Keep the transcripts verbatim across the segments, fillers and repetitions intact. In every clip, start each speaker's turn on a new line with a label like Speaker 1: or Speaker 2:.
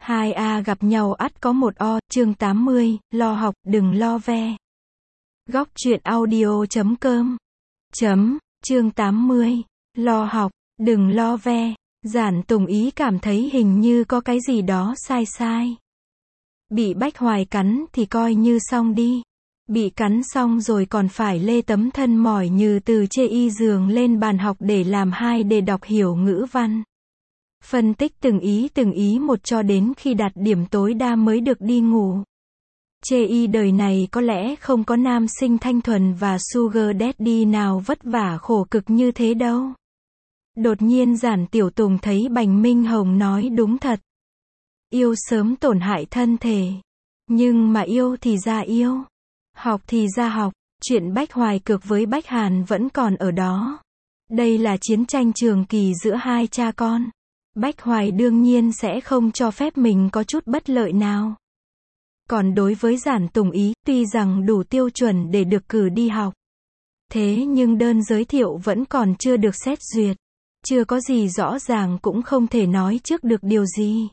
Speaker 1: Hai A gặp nhau ắt có một O, chương tám mươi, lo học, đừng lo ve. Góc truyện audio chấm com. Chấm, chương tám mươi, lo học, đừng lo ve. Giản Tùng Ý cảm thấy hình như có cái gì đó sai sai. Bị Bách Hoài cắn thì coi như xong đi. Bị cắn xong rồi còn phải lê tấm thân mỏi như từ chê y giường lên bàn học để làm hai đề đọc hiểu ngữ văn. Phân tích từng ý từng ý một cho đến khi đạt điểm tối đa mới được đi ngủ. Chê y đời này có lẽ không có nam sinh thanh thuần và sugar daddy nào vất vả khổ cực như thế đâu. Đột nhiên Giản Tiểu Tùng thấy Bành Minh Hồng nói đúng thật. Yêu sớm tổn hại thân thể. Nhưng mà yêu thì ra yêu. Học thì ra học. Chuyện Bách Hoài cược với Bách Hàn vẫn còn ở đó. Đây là chiến tranh trường kỳ giữa hai cha con. Bách Hoài đương nhiên sẽ không cho phép mình có chút bất lợi nào. Còn đối với Giản Tùng Ý, tuy rằng đủ tiêu chuẩn để được cử đi học. Thế nhưng đơn giới thiệu vẫn còn chưa được xét duyệt. Chưa có gì rõ ràng cũng không thể nói trước được điều gì.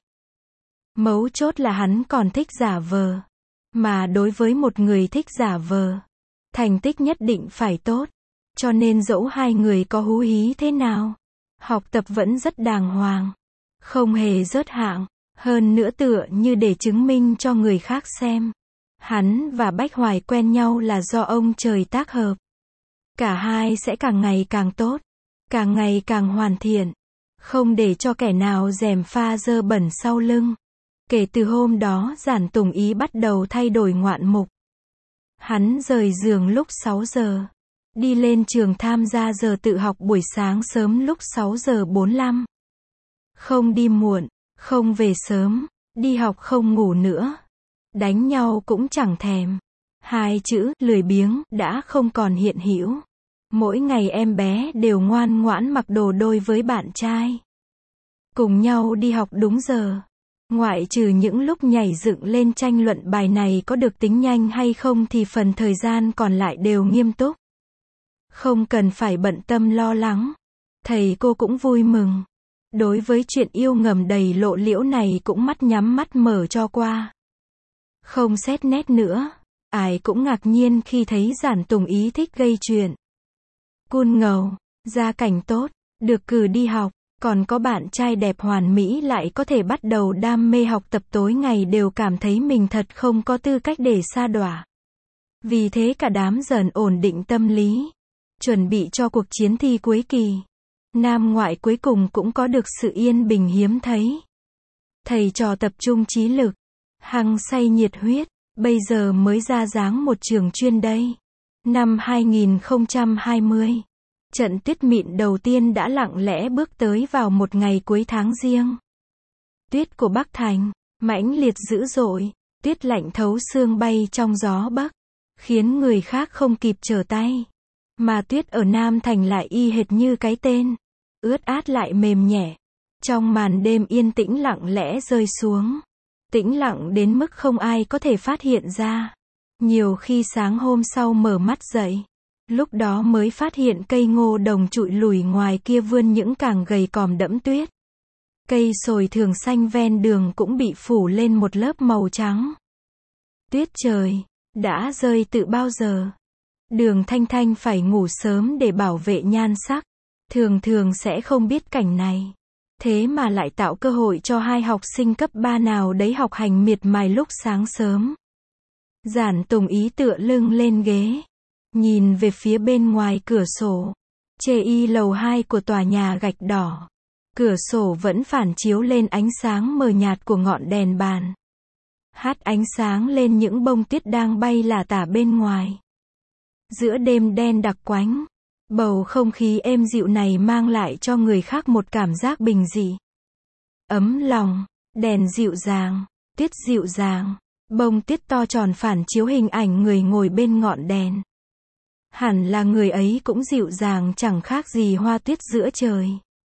Speaker 1: Mấu chốt là hắn còn thích giả vờ. Mà đối với một người thích giả vờ, thành tích nhất định phải tốt. Cho nên dẫu hai người có hú hí thế nào, học tập vẫn rất đàng hoàng. Không hề rớt hạng. Hơn nữa tựa như để chứng minh cho người khác xem. Hắn và Bách Hoài quen nhau là do ông trời tác hợp. Cả hai sẽ càng ngày càng tốt. Càng ngày càng hoàn thiện. Không để cho kẻ nào gièm pha dơ bẩn sau lưng. Kể từ hôm đó Giản Tùng Ý bắt đầu thay đổi ngoạn mục. Hắn rời giường lúc sáu giờ. Đi lên trường tham gia giờ tự học buổi sáng sớm lúc sáu giờ bốn mươi lăm. Không đi muộn, không về sớm, đi học không ngủ nữa. Đánh nhau cũng chẳng thèm. Hai chữ, lười biếng, đã không còn hiện hữu. Mỗi ngày em bé đều ngoan ngoãn mặc đồ đôi với bạn trai. Cùng nhau đi học đúng giờ. Ngoại trừ những lúc nhảy dựng lên tranh luận bài này có được tính nhanh hay không thì phần thời gian còn lại đều nghiêm túc. Không cần phải bận tâm lo lắng. Thầy cô cũng vui mừng. Đối với chuyện yêu ngầm đầy lộ liễu này cũng mắt nhắm mắt mở cho qua. Không xét nét nữa. Ai cũng ngạc nhiên khi thấy Giản Tùng Ý thích gây chuyện. Cun ngầu, gia cảnh tốt, được cử đi học, còn có bạn trai đẹp hoàn mỹ lại có thể bắt đầu đam mê học tập tối ngày đều cảm thấy mình thật không có tư cách để sa đọa. Vì thế cả đám dần ổn định tâm lý. Chuẩn bị cho cuộc chiến thi cuối kỳ. Nam ngoại cuối cùng cũng có được sự yên bình hiếm thấy. Thầy trò tập trung trí lực, hăng say nhiệt huyết, bây giờ mới ra dáng một trường chuyên đây. Năm hai nghìn không trăm hai mươi, trận tuyết mịn đầu tiên đã lặng lẽ bước tới vào một ngày cuối tháng Giêng. Tuyết của Bắc Thành, mãnh liệt dữ dội, tuyết lạnh thấu xương bay trong gió Bắc, khiến người khác không kịp trở tay. Mà tuyết ở Nam Thành lại y hệt như cái tên, ướt át lại mềm nhẹ. Trong màn đêm yên tĩnh lặng lẽ rơi xuống. Tĩnh lặng đến mức không ai có thể phát hiện ra. Nhiều khi sáng hôm sau mở mắt dậy, lúc đó mới phát hiện cây ngô đồng trụi lủi ngoài kia vươn những càng gầy còm đẫm tuyết. Cây sồi thường xanh ven đường cũng bị phủ lên một lớp màu trắng. Tuyết trời, đã rơi từ bao giờ? Đường Thanh Thanh phải ngủ sớm để bảo vệ nhan sắc. Thường thường sẽ không biết cảnh này. Thế mà lại tạo cơ hội cho hai học sinh cấp ba nào đấy học hành miệt mài lúc sáng sớm. Giản Tùng Ý tựa lưng lên ghế. Nhìn về phía bên ngoài cửa sổ. Chê y lầu hai của tòa nhà gạch đỏ. Cửa sổ vẫn phản chiếu lên ánh sáng mờ nhạt của ngọn đèn bàn. Hắt ánh sáng lên những bông tuyết đang bay lả tả bên ngoài. Giữa đêm đen đặc quánh, bầu không khí êm dịu này mang lại cho người khác một cảm giác bình dị. Ấm lòng, đèn dịu dàng, tuyết dịu dàng, bông tuyết to tròn phản chiếu hình ảnh người ngồi bên ngọn đèn. Hẳn là người ấy cũng dịu dàng chẳng khác gì hoa tuyết giữa trời.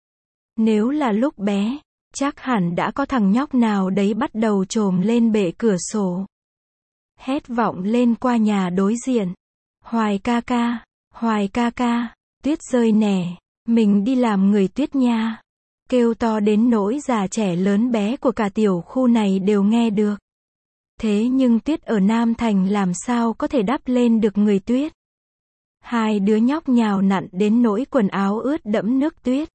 Speaker 1: Nếu là lúc bé, chắc hẳn đã có thằng nhóc nào đấy bắt đầu chồm lên bệ cửa sổ. Hét vọng lên qua nhà đối diện. Hoài ca ca, Hoài ca ca, tuyết rơi nè, mình đi làm người tuyết nha. kêu to đến nỗi già trẻ lớn bé của cả tiểu khu này đều nghe được. Thế nhưng tuyết ở Nam Thành làm sao có thể đắp lên được người tuyết. Hai đứa nhóc nhào nặn đến nỗi quần áo ướt đẫm nước tuyết.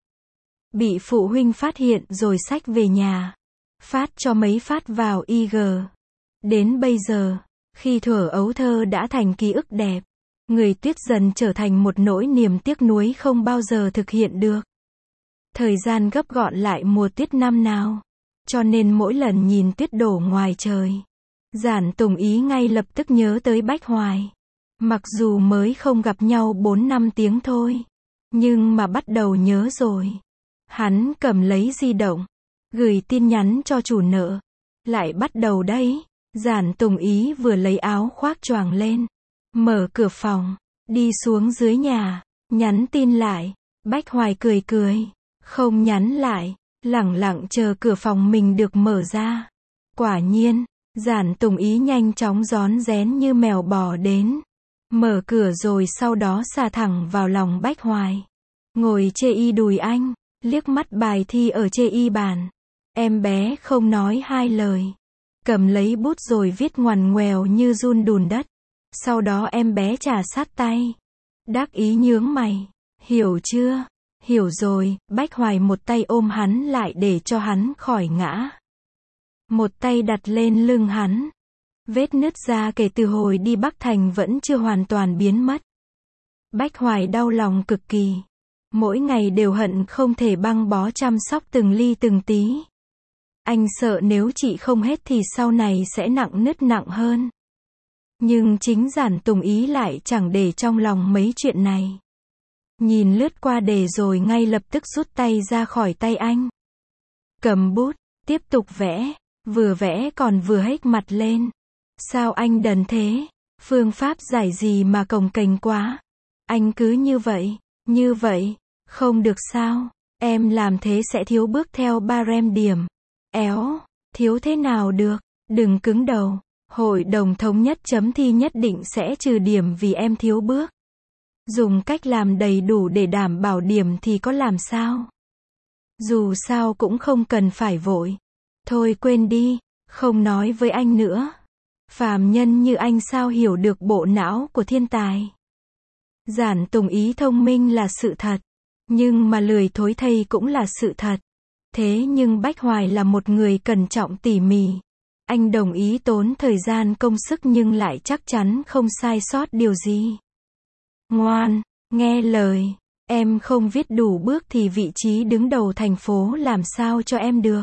Speaker 1: Bị phụ huynh phát hiện rồi xách về nhà. Phát cho mấy phát vào i giê. Đến bây giờ, khi thuở ấu thơ đã thành ký ức đẹp, người tuyết dần trở thành một nỗi niềm tiếc nuối không bao giờ thực hiện được. Thời gian gấp gọn lại mùa tuyết năm nào. Cho nên mỗi lần nhìn tuyết đổ ngoài trời, Giản Tùng Ý ngay lập tức nhớ tới Bách Hoài. Mặc dù mới không gặp nhau bốn năm tiếng thôi, nhưng mà bắt đầu nhớ rồi. Hắn cầm lấy di động, gửi tin nhắn cho chủ nợ. Lại bắt đầu đấy. Giản Tùng Ý vừa lấy áo khoác choàng lên, mở cửa phòng, đi xuống dưới nhà, nhắn tin lại. Bách Hoài cười cười, không nhắn lại, lẳng lặng chờ cửa phòng mình được mở ra. Quả nhiên, Giản Tùng Ý nhanh chóng rón rén như mèo bò đến. Mở cửa rồi sau đó xà thẳng vào lòng Bách Hoài. Ngồi chê y đùi anh, liếc mắt bài thi ở chê y bàn. Em bé không nói hai lời. Cầm lấy bút rồi viết ngoằn ngoèo như giun đùn đất. Sau đó em bé trà sát tay. Đắc ý nhướng mày. Hiểu chưa? Hiểu rồi. Bách Hoài một tay ôm hắn lại để cho hắn khỏi ngã. Một tay đặt lên lưng hắn. Vết nứt da kể từ hồi đi Bắc Thành vẫn chưa hoàn toàn biến mất. Bách Hoài đau lòng cực kỳ. Mỗi ngày đều hận không thể băng bó chăm sóc từng ly từng tí. Anh sợ nếu trị không hết thì sau này sẽ nặng nứt nặng hơn. Nhưng chính Giản Tùng Ý lại chẳng để trong lòng mấy chuyện này. Nhìn lướt qua đề rồi ngay lập tức rút tay ra khỏi tay anh. Cầm bút, tiếp tục vẽ, vừa vẽ còn vừa hếch mặt lên. Sao anh đần thế? Phương pháp giải gì mà cồng kềnh quá? Anh cứ như vậy, như vậy, không được sao? Em làm thế sẽ thiếu bước theo barem điểm. Éo, thiếu thế nào được? Đừng cứng đầu. Hội đồng thống nhất chấm thi nhất định sẽ trừ điểm vì em thiếu bước. Dùng cách làm đầy đủ để đảm bảo điểm thì có làm sao? Dù sao cũng không cần phải vội. Thôi quên đi, không nói với anh nữa. Phàm nhân như anh sao hiểu được bộ não của thiên tài. Giản Tùng Ý thông minh là sự thật, nhưng mà lười thối thây cũng là sự thật. Thế nhưng Bách Hoài là một người cẩn trọng tỉ mỉ. Anh đồng ý tốn thời gian công sức nhưng lại chắc chắn không sai sót điều gì. Ngoan, nghe lời, em không viết đủ bước thì vị trí đứng đầu thành phố làm sao cho em được.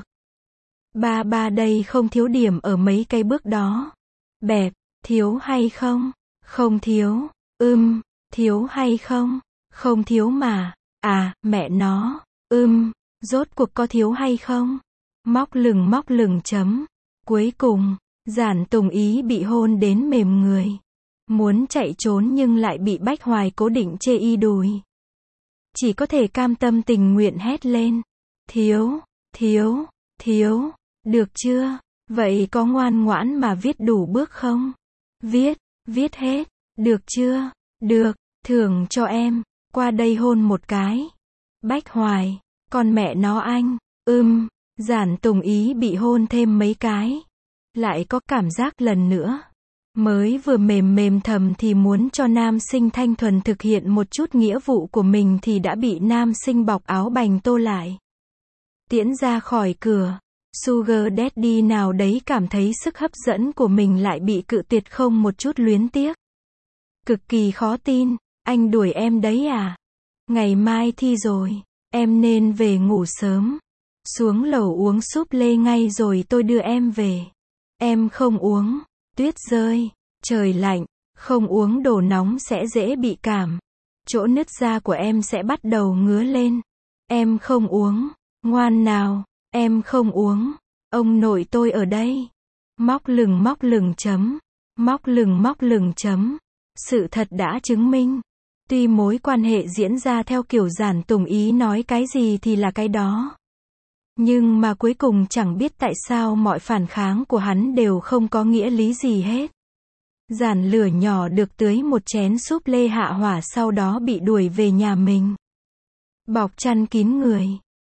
Speaker 1: Ba ba đây không thiếu điểm ở mấy cái bước đó. Bẹp, thiếu hay không? Không thiếu. Ưm, thiếu hay không? Không thiếu mà. À, mẹ nó. Ưm, rốt cuộc có thiếu hay không? Móc lửng móc lửng chấm. Cuối cùng, Giản Tùng Ý bị hôn đến mềm người. Muốn chạy trốn nhưng lại bị Bách Hoài cố định chê y đùi. Chỉ có thể cam tâm tình nguyện hét lên. Thiếu, thiếu, thiếu, được chưa? Vậy có ngoan ngoãn mà viết đủ bước không? Viết, viết hết, được chưa? Được, thưởng cho em, qua đây hôn một cái. Bách Hoài, con mẹ nó anh, ưm, Giản Tùng Ý bị hôn thêm mấy cái. Lại có cảm giác lần nữa. Mới vừa mềm mềm thầm thì muốn cho nam sinh thanh thuần thực hiện một chút nghĩa vụ của mình thì đã bị nam sinh bọc áo bành tô lại. Tiễn ra khỏi cửa. Sugar Daddy nào đấy cảm thấy sức hấp dẫn của mình lại bị cự tuyệt không một chút luyến tiếc. Cực kỳ khó tin, anh đuổi em đấy à? Ngày mai thi rồi, em nên về ngủ sớm. Xuống lầu uống súp lê ngay rồi tôi đưa em về. Em không uống, tuyết rơi, trời lạnh, không uống đồ nóng sẽ dễ bị cảm. Chỗ nứt da của em sẽ bắt đầu ngứa lên. Em không uống, ngoan nào. Em không uống, ông nội tôi ở đây. Móc lửng móc lửng chấm. Móc lửng móc lửng chấm. Sự thật đã chứng minh. Tuy mối quan hệ diễn ra theo kiểu Giản Tùng Ý nói cái gì thì là cái đó. Nhưng mà cuối cùng chẳng biết tại sao mọi phản kháng của hắn đều không có nghĩa lý gì hết. Giản lửa nhỏ được tưới một chén súp lê hạ hỏa sau đó bị đuổi về nhà mình. Bọc chăn kín người.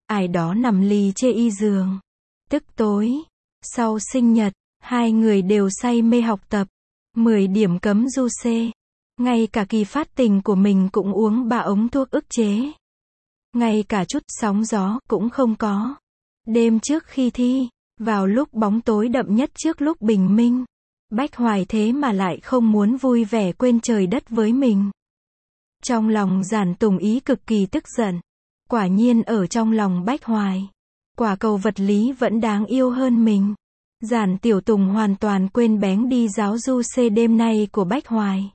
Speaker 1: ai đó nằm lì chê y giường. Tức tối, sau sinh nhật, hai người đều say mê học tập. mười điểm cấm du xê. Ngay cả kỳ phát tình của mình cũng uống ba ống thuốc ức chế. Ngay cả chút sóng gió cũng không có. Đêm trước khi thi, vào lúc bóng tối đậm nhất trước lúc bình minh, Bách Hoài thế mà lại không muốn vui vẻ quên trời đất với mình. Trong lòng Giản Tùng Ý cực kỳ tức giận. Quả nhiên ở trong lòng Bách Hoài, quả cầu vật lý vẫn đáng yêu hơn mình. Giản Tiểu Tùng hoàn toàn quên bén đi giáo du xê đêm nay của Bách Hoài.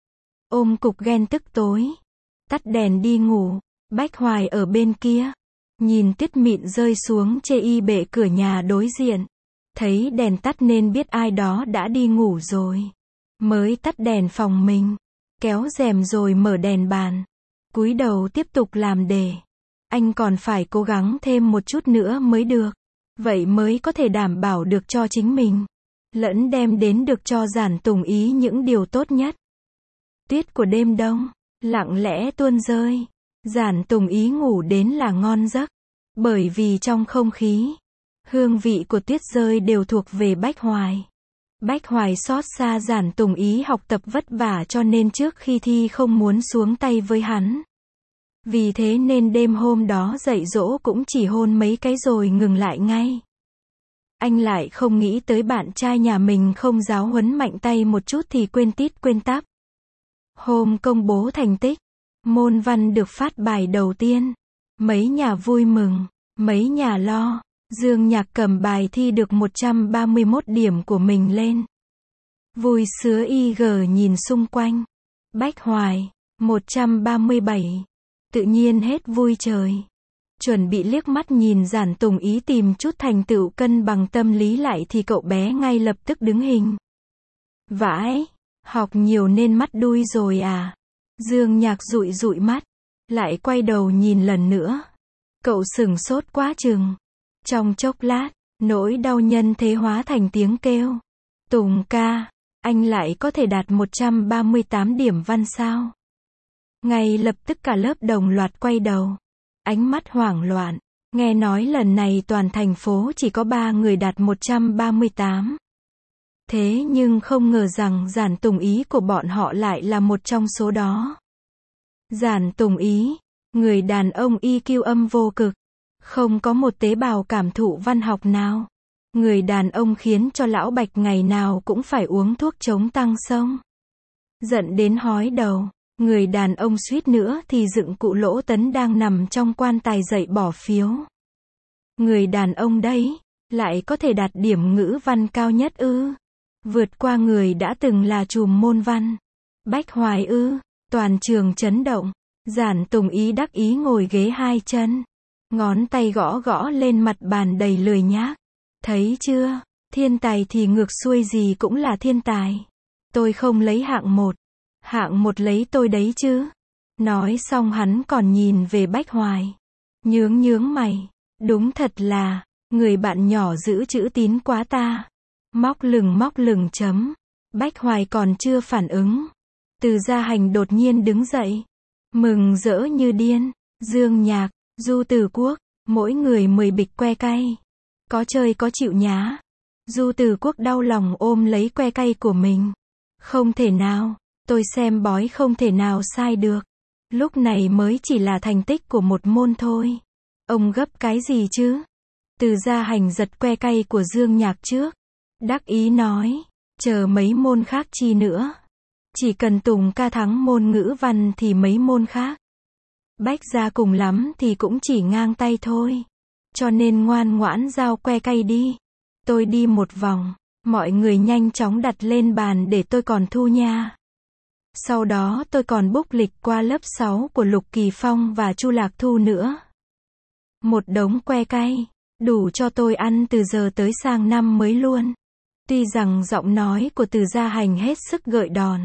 Speaker 1: Ôm cục ghen tức tối, tắt đèn đi ngủ. Bách Hoài ở bên kia, nhìn tiết mịn rơi xuống chê y bệ cửa nhà đối diện. Thấy đèn tắt nên biết ai đó đã đi ngủ rồi. Mới tắt đèn phòng mình, kéo rèm rồi mở đèn bàn. Cúi đầu tiếp tục làm đề. Anh còn phải cố gắng thêm một chút nữa mới được. Vậy mới có thể đảm bảo được cho chính mình, lẫn đem đến được cho Giản Tùng Ý những điều tốt nhất. Tuyết của đêm đông, lặng lẽ tuôn rơi. Giản Tùng Ý ngủ đến là ngon giấc. Bởi vì trong không khí, hương vị của tuyết rơi đều thuộc về Bách Hoài. Bách Hoài xót xa Giản Tùng Ý học tập vất vả cho nên trước khi thi không muốn xuống tay với hắn. Vì thế nên đêm hôm đó dạy dỗ cũng chỉ hôn mấy cái rồi ngừng lại ngay. Anh lại không nghĩ tới bạn trai nhà mình không giáo huấn mạnh tay một chút thì quên tít quên tắp. Hôm công bố thành tích, môn văn được phát bài đầu tiên. Mấy nhà vui mừng, mấy nhà lo. Dương Nhạc cầm bài thi được một trăm ba mươi mốt điểm của mình lên. Vui sứa y gờ nhìn xung quanh. Bách Hoài, một trăm ba mươi bảy. Tự nhiên hết vui trời. Chuẩn bị liếc mắt nhìn Giản Tùng Ý tìm chút thành tựu cân bằng tâm lý lại thì cậu bé ngay lập tức đứng hình. Vãi, học nhiều nên mắt đuôi rồi à? Dương Nhạc dụi dụi mắt, lại quay đầu nhìn lần nữa. Cậu sửng sốt quá chừng. Trong chốc lát, nỗi đau nhân thế hóa thành tiếng kêu. Tùng ca, anh lại có thể đạt một trăm ba mươi tám điểm văn sao? Ngay lập tức cả lớp đồng loạt quay đầu. Ánh mắt hoảng loạn. Nghe nói lần này toàn thành phố chỉ có ba người đạt một trăm ba mươi tám. Thế nhưng không ngờ rằng Giản Tùng Ý của bọn họ lại là một trong số đó. Giản Tùng Ý, người đàn ông i kiu âm vô cực. Không có một tế bào cảm thụ văn học nào. Người đàn ông khiến cho lão Bạch ngày nào cũng phải uống thuốc chống tăng xông. Giận đến hói đầu. Người đàn ông suýt nữa thì dựng cụ Lỗ Tấn đang nằm trong quan tài dậy bỏ phiếu. Người đàn ông đấy, lại có thể đạt điểm ngữ văn cao nhất ư? Vượt qua người đã từng là trùm môn văn. Bách Hoài ư? Toàn trường chấn động. Giản Tùng Ý đắc ý ngồi ghế hai chân. Ngón tay gõ gõ lên mặt bàn đầy lười nhác. Thấy chưa? Thiên tài thì ngược xuôi gì cũng là thiên tài. Tôi không lấy hạng một. Hạng một lấy tôi đấy chứ. Nói xong hắn còn nhìn về Bách Hoài. Nhướng nhướng mày. Đúng thật là, người bạn nhỏ giữ chữ tín quá ta. Móc lừng móc lừng chấm. Bách Hoài còn chưa phản ứng. Từ Gia Hành đột nhiên đứng dậy. Mừng rỡ như điên. Dương Nhạc, Du Từ Quốc, mỗi người mười bịch que cay. Có chơi có chịu nhá. Du Từ Quốc đau lòng ôm lấy que cay của mình. Không thể nào. Tôi xem bói không thể nào sai được. Lúc này mới chỉ là thành tích của một môn thôi. Ông gấp cái gì chứ? Từ Gia Hành giật que cay của Dương Nhạc trước. Đắc ý nói, chờ mấy môn khác chi nữa. Chỉ cần Tùng ca thắng môn ngữ văn thì mấy môn khác. Bách gia cùng lắm thì cũng chỉ ngang tay thôi. Cho nên ngoan ngoãn giao que cay đi. Tôi đi một vòng. Mọi người nhanh chóng đặt lên bàn để tôi còn thu nha. Sau đó tôi còn book lịch qua lớp sáu của Lục Kỳ Phong và Chu Lạc Thu nữa. Một đống que cay, đủ cho tôi ăn từ giờ tới sang năm mới luôn. Tuy rằng giọng nói của Từ Gia Hành hết sức gợi đòn.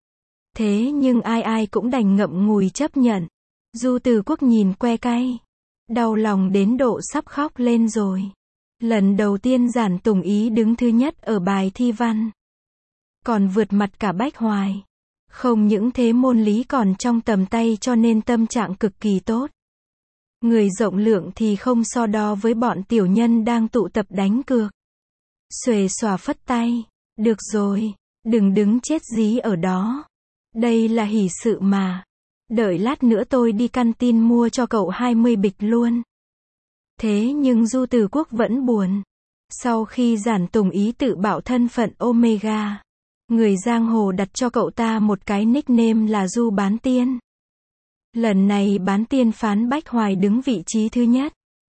Speaker 1: Thế nhưng ai ai cũng đành ngậm ngùi chấp nhận. Du Từ Quốc nhìn que cay. Đau lòng đến độ sắp khóc lên rồi. Lần đầu tiên Giản Tùng Ý đứng thứ nhất ở bài thi văn. Còn vượt mặt cả Bách Hoài. Không những thế môn lý còn trong tầm tay cho nên tâm trạng cực kỳ tốt. Người rộng lượng thì không so đo với bọn tiểu nhân đang tụ tập đánh cược. Xuề xòa phất tay. Được rồi, đừng đứng chết dí ở đó. Đây là hỷ sự mà. Đợi lát nữa tôi đi căn tin mua cho cậu hai mươi bịch luôn. Thế nhưng Du Từ Quốc vẫn buồn. Sau khi Giản Tùng Ý tự bảo thân phận Omega, người giang hồ đặt cho cậu ta một cái nickname là Du Bán Tiên. Lần này Bán Tiên phán Bách Hoài đứng vị trí thứ nhất.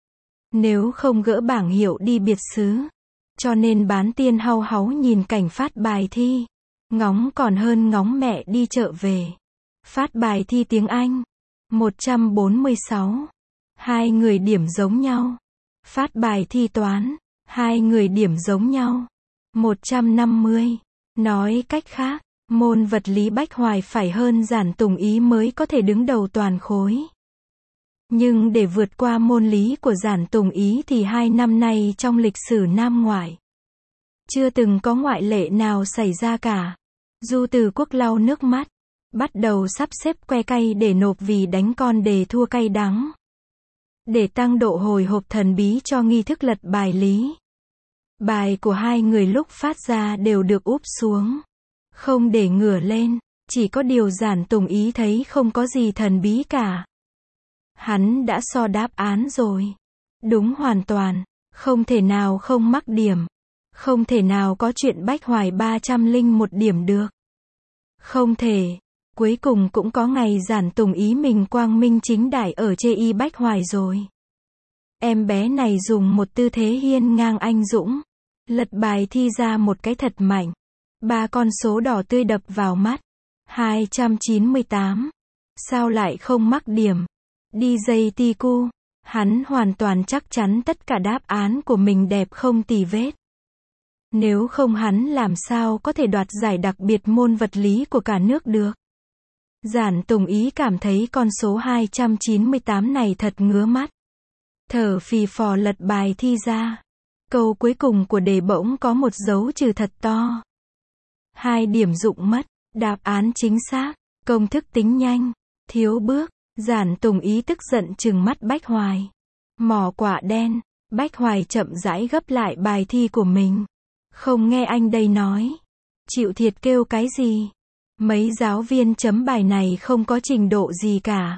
Speaker 1: Nếu không gỡ bảng hiệu đi biệt xứ. Cho nên Bán Tiên hau háu nhìn cảnh phát bài thi. Ngóng còn hơn ngóng mẹ đi chợ về. Phát bài thi tiếng Anh. một trăm bốn mươi sáu. Hai người điểm giống nhau. Phát bài thi toán. Hai người điểm giống nhau. một trăm năm mươi. Nói cách khác, môn vật lý Bách Hoài phải hơn Giản Tùng Ý mới có thể đứng đầu toàn khối. Nhưng để vượt qua môn lý của Giản Tùng Ý thì hai năm nay trong lịch sử Nam ngoại, chưa từng có ngoại lệ nào xảy ra cả. Du Từ Quốc lau nước mắt, bắt đầu sắp xếp que cay để nộp vì đánh con đề thua cay đắng. Để tăng độ hồi hộp thần bí cho nghi thức lật bài lý. Bài của hai người lúc phát ra đều được úp xuống. Không để ngửa lên, chỉ có điều Giản Tùng Ý thấy không có gì thần bí cả. Hắn đã so đáp án rồi. Đúng hoàn toàn, không thể nào không mắc điểm. Không thể nào có chuyện Bách Hoài ba trăm lẻ một điểm được. Không thể. Cuối cùng cũng có ngày Giản Tùng Ý mình quang minh chính đại ở chê y Bách Hoài rồi. Em bé này dùng một tư thế hiên ngang anh dũng. Lật bài thi ra một cái thật mạnh. Ba con số đỏ tươi đập vào mắt. hai trăm chín mươi tám. Sao lại không mắc điểm? đi jay Tiku. Hắn hoàn toàn chắc chắn tất cả đáp án của mình đẹp không tì vết. Nếu không hắn làm sao có thể đoạt giải đặc biệt môn vật lý của cả nước được. Giản Tùng Ý cảm thấy con số hai trăm chín mươi tám này thật ngứa mắt. Thở phì phò lật bài thi ra. Câu cuối cùng của đề bỗng có một dấu trừ thật to. Hai điểm dụng mất. Đáp án chính xác. Công thức tính nhanh. Thiếu bước. Giản Tùng Ý tức giận trừng mắt Bách Hoài. Mỏ quả đen. Bách Hoài chậm rãi gấp lại bài thi của mình. Không nghe anh đây nói. Chịu thiệt kêu cái gì? Mấy giáo viên chấm bài này không có trình độ gì cả.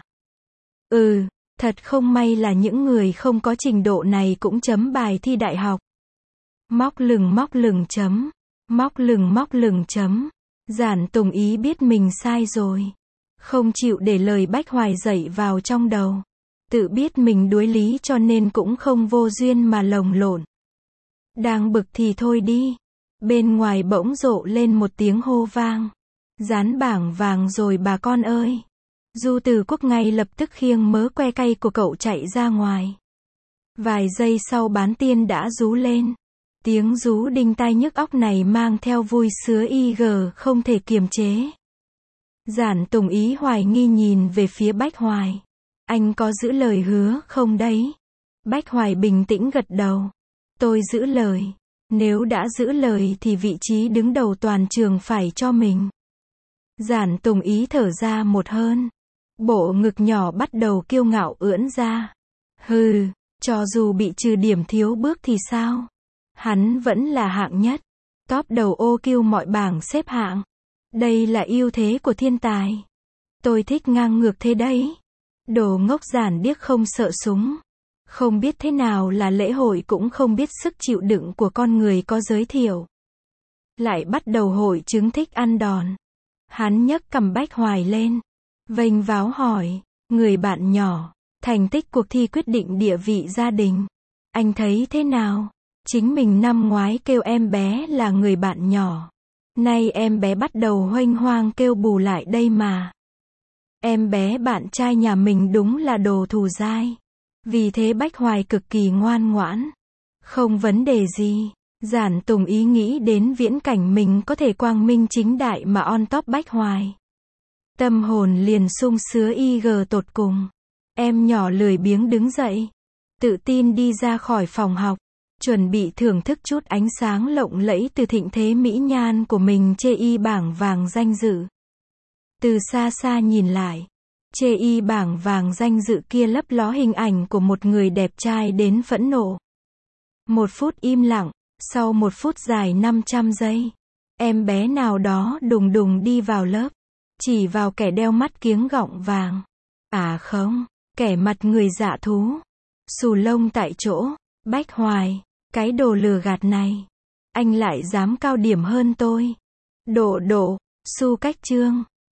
Speaker 1: Ừ, thật không may là những người không có trình độ này cũng chấm bài thi đại học. Móc lừng móc lừng chấm. Móc lừng móc lừng chấm. Giản Tùng Ý biết mình sai rồi. Không chịu để lời Bách Hoài dạy vào trong đầu. Tự biết mình đuối lý cho nên cũng không vô duyên mà lồng lộn. Đang bực thì thôi đi. Bên ngoài bỗng rộ lên một tiếng hô vang. Dán bảng vàng rồi bà con ơi. Du Từ Quốc ngay lập tức khiêng mớ que cay của cậu chạy ra ngoài. Vài giây sau Bán Tiên đã rú lên. Tiếng rú đinh tai nhức óc này mang theo vui sướng y gờ không thể kiềm chế. Giản Tùng Ý hoài nghi nhìn về phía Bách Hoài. Anh có giữ lời hứa không đấy? Bách Hoài bình tĩnh gật đầu. Tôi giữ lời. Nếu đã giữ lời thì vị trí đứng đầu toàn trường phải cho mình. Giản Tùng Ý thở ra một hơi. Bộ ngực nhỏ bắt đầu kiêu ngạo ưỡn ra. Hừ, cho dù bị trừ điểm thiếu bước thì sao? Hắn vẫn là hạng nhất. Top đầu ô kiêu mọi bảng xếp hạng. Đây là ưu thế của thiên tài. Tôi thích ngang ngược thế đấy. Đồ ngốc giản điếc không sợ súng. Không biết thế nào là lễ hội cũng không biết sức chịu đựng của con người có giới thiệu. Lại bắt đầu hội chứng thích ăn đòn. Hắn nhấc cằm Bách Hoài lên. Vênh váo hỏi. Người bạn nhỏ. Thành tích cuộc thi quyết định địa vị gia đình. Anh thấy thế nào? Chính mình năm ngoái kêu em bé là người bạn nhỏ. Nay em bé bắt đầu hoanh hoang kêu bù lại đây mà. Em bé bạn trai nhà mình đúng là đồ thù dai. Vì thế Bách Hoài cực kỳ ngoan ngoãn. Không vấn đề gì. Giản Tùng Ý nghĩ đến viễn cảnh mình có thể quang minh chính đại mà on top Bách Hoài. Tâm hồn liền sung sướng y gờ tột cùng. Em nhỏ lười biếng đứng dậy. Tự tin đi ra khỏi phòng học. Chuẩn bị thưởng thức chút ánh sáng lộng lẫy từ thịnh thế mỹ nhan của mình chê y bảng vàng danh dự. Từ xa xa nhìn lại. Chê y bảng vàng danh dự kia lấp ló hình ảnh của một người đẹp trai đến phẫn nộ. Một phút im lặng, sau một phút dài năm trăm giây. Em bé nào đó đùng đùng đi vào lớp, chỉ vào kẻ đeo mắt kiếng gọng vàng. À không, kẻ mặt người dạ thú. Xù lông tại chỗ, Bách Hoài, cái đồ lừa gạt này. Anh lại dám cao điểm hơn tôi. Độ độ, Su Cách Trương.